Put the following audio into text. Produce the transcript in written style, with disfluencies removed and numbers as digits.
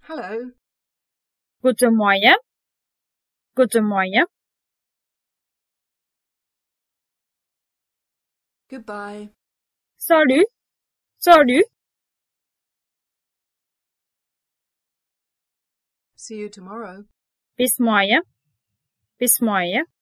Hello. Guten Morgen. Guten Morgen. Goodbye. Salut. Salut. See you tomorrow. Bis morgen. Bis morgen.